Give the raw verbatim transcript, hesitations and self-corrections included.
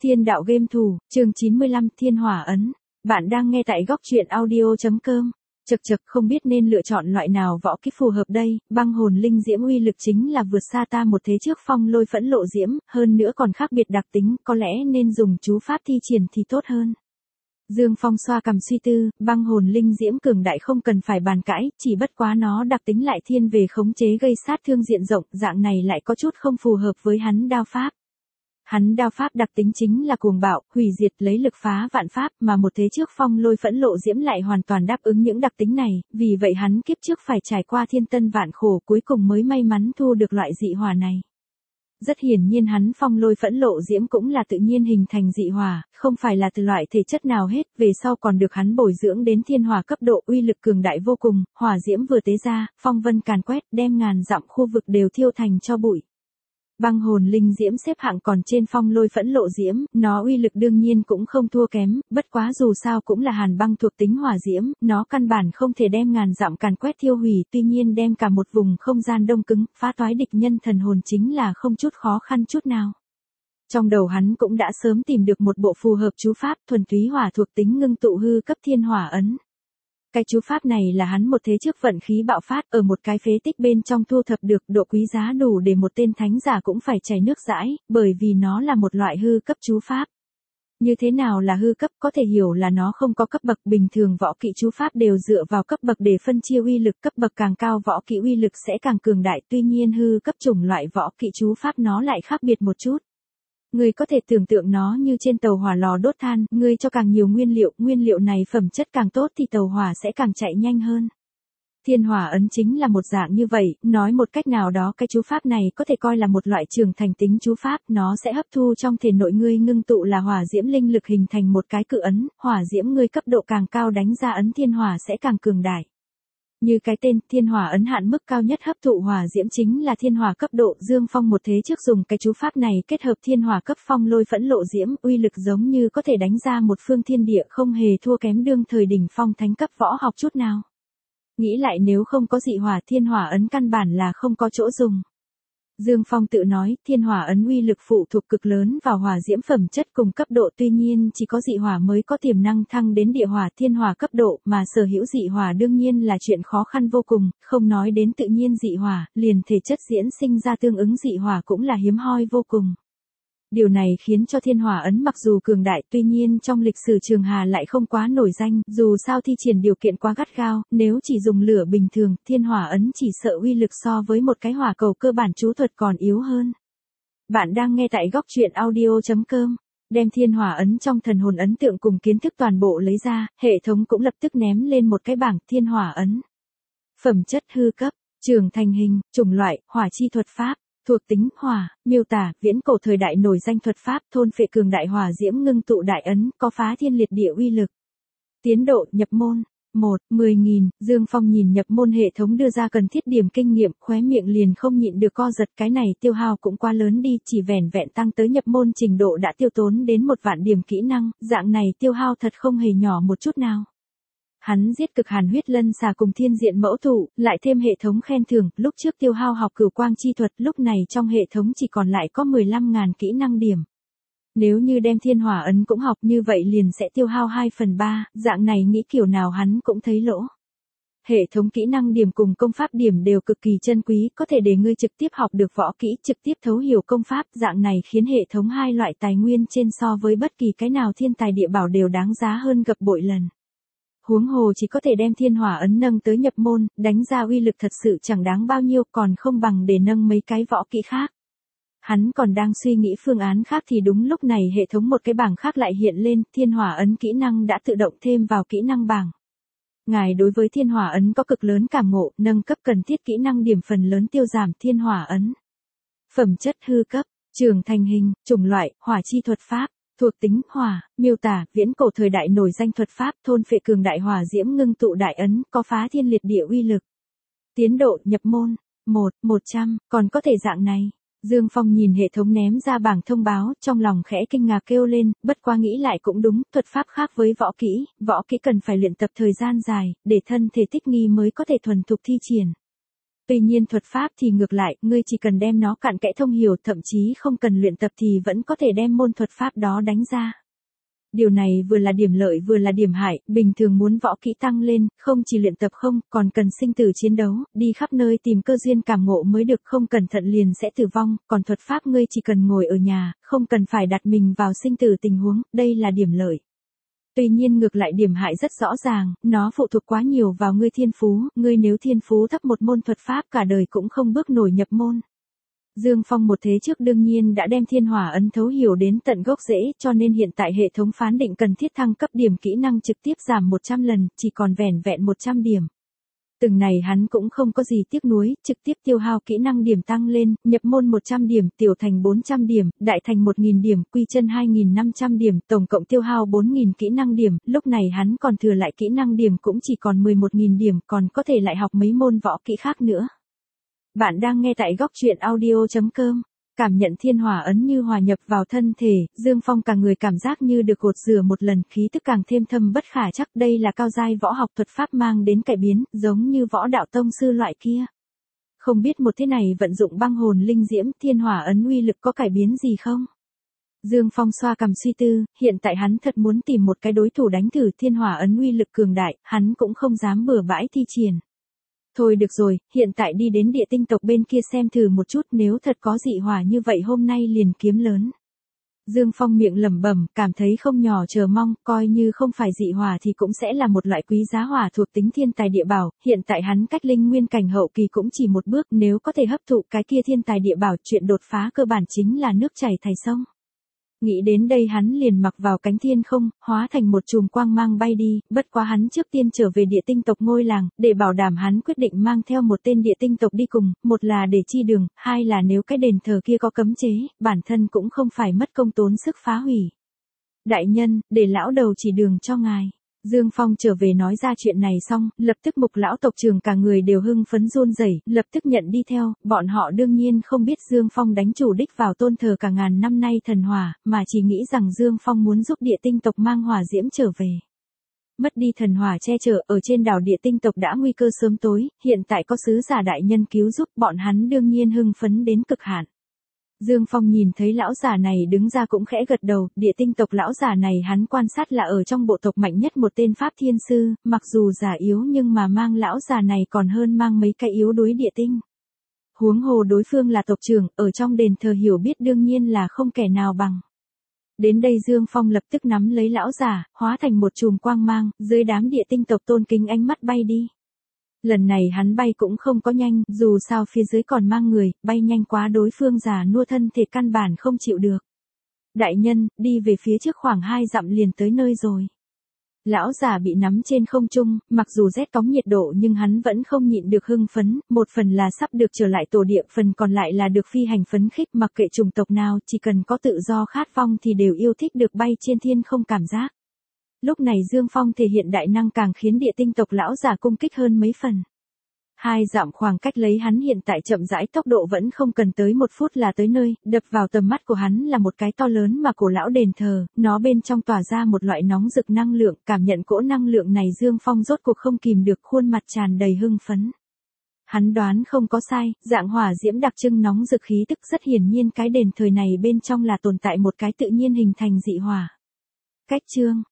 Thiên đạo game thủ, chương chín mươi lăm Thiên hỏa ấn. Bạn đang nghe tại góc truyện audio.com. Chật chật không biết nên lựa chọn loại nào võ kỹ phù hợp đây, băng hồn linh diễm uy lực chính là vượt xa ta một thế trước phong lôi phẫn lộ diễm, hơn nữa còn khác biệt đặc tính, có lẽ nên dùng chú pháp thi triển thì tốt hơn. Dương Phong xoa cằm suy tư, băng hồn linh diễm cường đại không cần phải bàn cãi, chỉ bất quá nó đặc tính lại thiên về khống chế gây sát thương diện rộng, dạng này lại có chút không phù hợp với hắn đao pháp. Hắn đao pháp đặc tính chính là cuồng bạo, hủy diệt lấy lực phá vạn pháp, mà một thế trước phong lôi phẫn lộ diễm lại hoàn toàn đáp ứng những đặc tính này, vì vậy hắn kiếp trước phải trải qua thiên tân vạn khổ cuối cùng mới may mắn thu được loại dị hỏa này. Rất hiển nhiên hắn phong lôi phẫn lộ diễm cũng là tự nhiên hình thành dị hỏa, không phải là từ loại thể chất nào hết, về sau còn được hắn bồi dưỡng đến thiên hỏa cấp độ uy lực cường đại vô cùng, hỏa diễm vừa tế ra, phong vân càn quét, đem ngàn dặm khu vực đều thiêu thành cho bụi. Băng hồn linh diễm xếp hạng còn trên phong lôi phẫn lộ diễm, nó uy lực đương nhiên cũng không thua kém, bất quá dù sao cũng là hàn băng thuộc tính hỏa diễm, nó căn bản không thể đem ngàn dặm càn quét thiêu hủy, tuy nhiên đem cả một vùng không gian đông cứng, phá toái địch nhân thần hồn chính là không chút khó khăn chút nào. Trong đầu hắn cũng đã sớm tìm được một bộ phù hợp chú pháp thuần túy hỏa thuộc tính ngưng tụ hư cấp thiên hỏa ấn. Cái chú pháp này là hắn một thế trước vận khí bạo phát ở một cái phế tích bên trong thu thập được, độ quý giá đủ để một tên thánh giả cũng phải chảy nước dãi, bởi vì nó là một loại hư cấp chú pháp. Như thế nào là hư cấp, có thể hiểu là nó không có cấp bậc, bình thường võ kỹ chú pháp đều dựa vào cấp bậc để phân chia uy lực, cấp bậc càng cao võ kỹ uy lực sẽ càng cường đại, tuy nhiên hư cấp chủng loại võ kỹ chú pháp nó lại khác biệt một chút. Ngươi có thể tưởng tượng nó như trên tàu hỏa lò đốt than, ngươi cho càng nhiều nguyên liệu, nguyên liệu này phẩm chất càng tốt thì tàu hỏa sẽ càng chạy nhanh hơn. Thiên hỏa ấn chính là một dạng như vậy, nói một cách nào đó cái chú pháp này có thể coi là một loại trưởng thành tính chú pháp, nó sẽ hấp thu trong thể nội ngươi ngưng tụ là hỏa diễm linh lực hình thành một cái cự ấn, hỏa diễm ngươi cấp độ càng cao đánh ra ấn thiên hỏa sẽ càng cường đại. Như cái tên, thiên hỏa ấn hạn mức cao nhất hấp thụ hỏa diễm chính là thiên hỏa cấp độ, Dương Phong một thế trước dùng cái chú pháp này kết hợp thiên hỏa cấp phong lôi phẫn lộ diễm, uy lực giống như có thể đánh ra một phương thiên địa, không hề thua kém đương thời đỉnh phong thánh cấp võ học chút nào. Nghĩ lại nếu không có dị hỏa thiên hỏa ấn căn bản là không có chỗ dùng. Dương Phong tự nói, thiên hỏa ấn uy lực phụ thuộc cực lớn vào hỏa diễm phẩm chất cùng cấp độ, tuy nhiên chỉ có dị hỏa mới có tiềm năng thăng đến địa hỏa thiên hỏa cấp độ, mà sở hữu dị hỏa đương nhiên là chuyện khó khăn vô cùng, không nói đến tự nhiên dị hỏa, liền thể chất diễn sinh ra tương ứng dị hỏa cũng là hiếm hoi vô cùng. Điều này khiến cho thiên hỏa ấn mặc dù cường đại, tuy nhiên trong lịch sử Trường Hà lại không quá nổi danh, dù sao thi triển điều kiện quá gắt gao, nếu chỉ dùng lửa bình thường, thiên hỏa ấn chỉ sợ uy lực so với một cái hỏa cầu cơ bản chú thuật còn yếu hơn. Bạn đang nghe tại góc truyện audio.com, đem thiên hỏa ấn trong thần hồn ấn tượng cùng kiến thức toàn bộ lấy ra, hệ thống cũng lập tức ném lên một cái bảng thiên hỏa ấn. Phẩm chất hư cấp, trưởng thành hình, chủng loại, hỏa chi thuật pháp. Thuộc tính, hỏa, miêu tả, viễn cổ thời đại nổi danh thuật pháp, thôn phệ cường đại hỏa diễm ngưng tụ đại ấn, có phá thiên liệt địa uy lực. Tiến độ, nhập môn, một, mười nghìn, Dương Phong nhìn nhập môn hệ thống đưa ra cần thiết điểm kinh nghiệm, khóe miệng liền không nhịn được co giật, cái này tiêu hao cũng quá lớn đi, chỉ vẻn vẹn tăng tới nhập môn trình độ đã tiêu tốn đến một vạn điểm kỹ năng, dạng này tiêu hao thật không hề nhỏ một chút nào. Hắn giết cực hàn huyết lân xà cùng thiên diện mẫu thủ, lại thêm hệ thống khen thưởng, lúc trước tiêu hao học cửu quang chi thuật, lúc này trong hệ thống chỉ còn lại có mười lăm nghìn kỹ năng điểm. Nếu như đem thiên hỏa ấn cũng học như vậy liền sẽ tiêu hao hai phần ba, dạng này nghĩ kiểu nào hắn cũng thấy lỗ. Hệ thống kỹ năng điểm cùng công pháp điểm đều cực kỳ chân quý, có thể để ngươi trực tiếp học được võ kỹ, trực tiếp thấu hiểu công pháp, dạng này khiến hệ thống hai loại tài nguyên trên so với bất kỳ cái nào thiên tài địa bảo đều đáng giá hơn gấp bội lần. Huống hồ chỉ có thể đem thiên hỏa ấn nâng tới nhập môn, đánh ra uy lực thật sự chẳng đáng bao nhiêu, còn không bằng để nâng mấy cái võ kỹ khác. Hắn còn đang suy nghĩ phương án khác thì đúng lúc này hệ thống một cái bảng khác lại hiện lên, thiên hỏa ấn kỹ năng đã tự động thêm vào kỹ năng bảng. Ngài đối với thiên hỏa ấn có cực lớn cảm ngộ, nâng cấp cần thiết kỹ năng điểm phần lớn tiêu giảm thiên hỏa ấn. Phẩm chất hư cấp, trưởng thành hình, chủng loại, hỏa chi thuật pháp. Thuộc tính, hỏa, miêu tả, viễn cổ thời đại nổi danh thuật pháp, thôn phệ cường đại hỏa diễm ngưng tụ đại ấn, có phá thiên liệt địa uy lực. Tiến độ, nhập môn, một, một trăm, còn có thể dạng này. Dương Phong nhìn hệ thống ném ra bảng thông báo, trong lòng khẽ kinh ngạc kêu lên, bất quá nghĩ lại cũng đúng, thuật pháp khác với võ kỹ, võ kỹ cần phải luyện tập thời gian dài, để thân thể thích nghi mới có thể thuần thục thi triển. Tuy nhiên thuật pháp thì ngược lại, ngươi chỉ cần đem nó cặn kẽ thông hiểu, thậm chí không cần luyện tập thì vẫn có thể đem môn thuật pháp đó đánh ra. Điều này vừa là điểm lợi vừa là điểm hại, bình thường muốn võ kỹ tăng lên, không chỉ luyện tập không, còn cần sinh tử chiến đấu, đi khắp nơi tìm cơ duyên cảm ngộ mới được, không cẩn thận liền sẽ tử vong, còn thuật pháp ngươi chỉ cần ngồi ở nhà, không cần phải đặt mình vào sinh tử tình huống, đây là điểm lợi. Tuy nhiên ngược lại điểm hại rất rõ ràng, nó phụ thuộc quá nhiều vào ngươi thiên phú, ngươi nếu thiên phú thấp một môn thuật pháp cả đời cũng không bước nổi nhập môn. Dương Phong một thế trước đương nhiên đã đem thiên hỏa ấn thấu hiểu đến tận gốc rễ, cho nên hiện tại hệ thống phán định cần thiết thăng cấp điểm kỹ năng trực tiếp giảm một trăm lần, chỉ còn vẻn vẹn một trăm điểm. Từng này hắn cũng không có gì tiếc nuối, trực tiếp tiêu hao kỹ năng điểm tăng lên, nhập môn một trăm điểm, tiểu thành bốn trăm điểm, đại thành một nghìn điểm, quy chân hai nghìn năm trăm điểm, tổng cộng tiêu hao bốn nghìn kỹ năng điểm, lúc này hắn còn thừa lại kỹ năng điểm cũng chỉ còn mười một nghìn điểm, còn có thể lại học mấy môn võ kỹ khác nữa. Bạn đang nghe tại góc truyện audio chấm com. Cảm nhận thiên hỏa ấn như hòa nhập vào thân thể, Dương Phong cả người cảm giác như được gột rửa một lần, khí tức càng thêm thâm bất khả chắc, đây là cao giai võ học thuật pháp mang đến cải biến, giống như võ đạo tông sư loại kia. Không biết một thế này vận dụng băng hồn linh diễm, thiên hỏa ấn uy lực có cải biến gì không? Dương Phong xoa cằm suy tư, hiện tại hắn thật muốn tìm một cái đối thủ đánh thử, thiên hỏa ấn uy lực cường đại, hắn cũng không dám bừa bãi thi triển. Thôi được rồi, hiện tại đi đến địa tinh tộc bên kia xem thử một chút, nếu thật có dị hỏa như vậy hôm nay liền kiếm lớn. Dương Phong miệng lẩm bẩm, cảm thấy không nhỏ chờ mong, coi như không phải dị hỏa thì cũng sẽ là một loại quý giá hỏa thuộc tính thiên tài địa bảo, hiện tại hắn cách linh nguyên cảnh hậu kỳ cũng chỉ một bước, nếu có thể hấp thụ cái kia thiên tài địa bảo, chuyện đột phá cơ bản chính là nước chảy thành sông. Nghĩ đến đây hắn liền mặc vào cánh thiên không, hóa thành một chùm quang mang bay đi, bất quá hắn trước tiên trở về địa tinh tộc ngôi làng, để bảo đảm hắn quyết định mang theo một tên địa tinh tộc đi cùng, một là để chi đường, hai là nếu cái đền thờ kia có cấm chế, bản thân cũng không phải mất công tốn sức phá hủy. Đại nhân, để lão đầu chỉ đường cho ngài. Dương Phong trở về nói ra chuyện này xong, lập tức Mục lão tộc trưởng cả người đều hưng phấn run rẩy, lập tức nhận đi theo, bọn họ đương nhiên không biết Dương Phong đánh chủ đích vào tôn thờ cả ngàn năm nay thần hỏa, mà chỉ nghĩ rằng Dương Phong muốn giúp địa tinh tộc mang hỏa diễm trở về. Mất đi thần hỏa che chở, ở trên đảo địa tinh tộc đã nguy cơ sớm tối, hiện tại có sứ giả đại nhân cứu giúp, bọn hắn đương nhiên hưng phấn đến cực hạn. Dương Phong nhìn thấy lão giả này đứng ra cũng khẽ gật đầu, địa tinh tộc lão giả này hắn quan sát là ở trong bộ tộc mạnh nhất một tên pháp thiên sư, mặc dù giả yếu nhưng mà mang lão giả này còn hơn mang mấy cái yếu đuối địa tinh. Huống hồ đối phương là tộc trưởng, ở trong đền thờ hiểu biết đương nhiên là không kẻ nào bằng. Đến đây Dương Phong lập tức nắm lấy lão giả, hóa thành một chùm quang mang, dưới đám địa tinh tộc tôn kính ánh mắt bay đi. Lần này hắn bay cũng không có nhanh, dù sao phía dưới còn mang người, bay nhanh quá đối phương già nua thân thể căn bản không chịu được. Đại nhân, đi về phía trước khoảng hai dặm liền tới nơi rồi. Lão già bị nắm trên không trung, mặc dù rét cóng nhiệt độ nhưng hắn vẫn không nhịn được hưng phấn, một phần là sắp được trở lại tổ địa, phần còn lại là được phi hành phấn khích, mặc kệ chủng tộc nào, chỉ cần có tự do khát vọng thì đều yêu thích được bay trên thiên không cảm giác. Lúc này Dương Phong thể hiện đại năng càng khiến địa tinh tộc lão già cung kích hơn mấy phần. Hai dặm khoảng cách lấy hắn hiện tại chậm rãi tốc độ vẫn không cần tới một phút là tới nơi, đập vào tầm mắt của hắn là một cái to lớn mà cổ lão đền thờ, nó bên trong tỏa ra một loại nóng rực năng lượng, cảm nhận cỗ năng lượng này Dương Phong rốt cuộc không kìm được, khuôn mặt tràn đầy hưng phấn. Hắn đoán không có sai, dạng hỏa diễm đặc trưng nóng rực khí tức, rất hiển nhiên cái đền thờ này bên trong là tồn tại một cái tự nhiên hình thành dị hỏa. Cách chương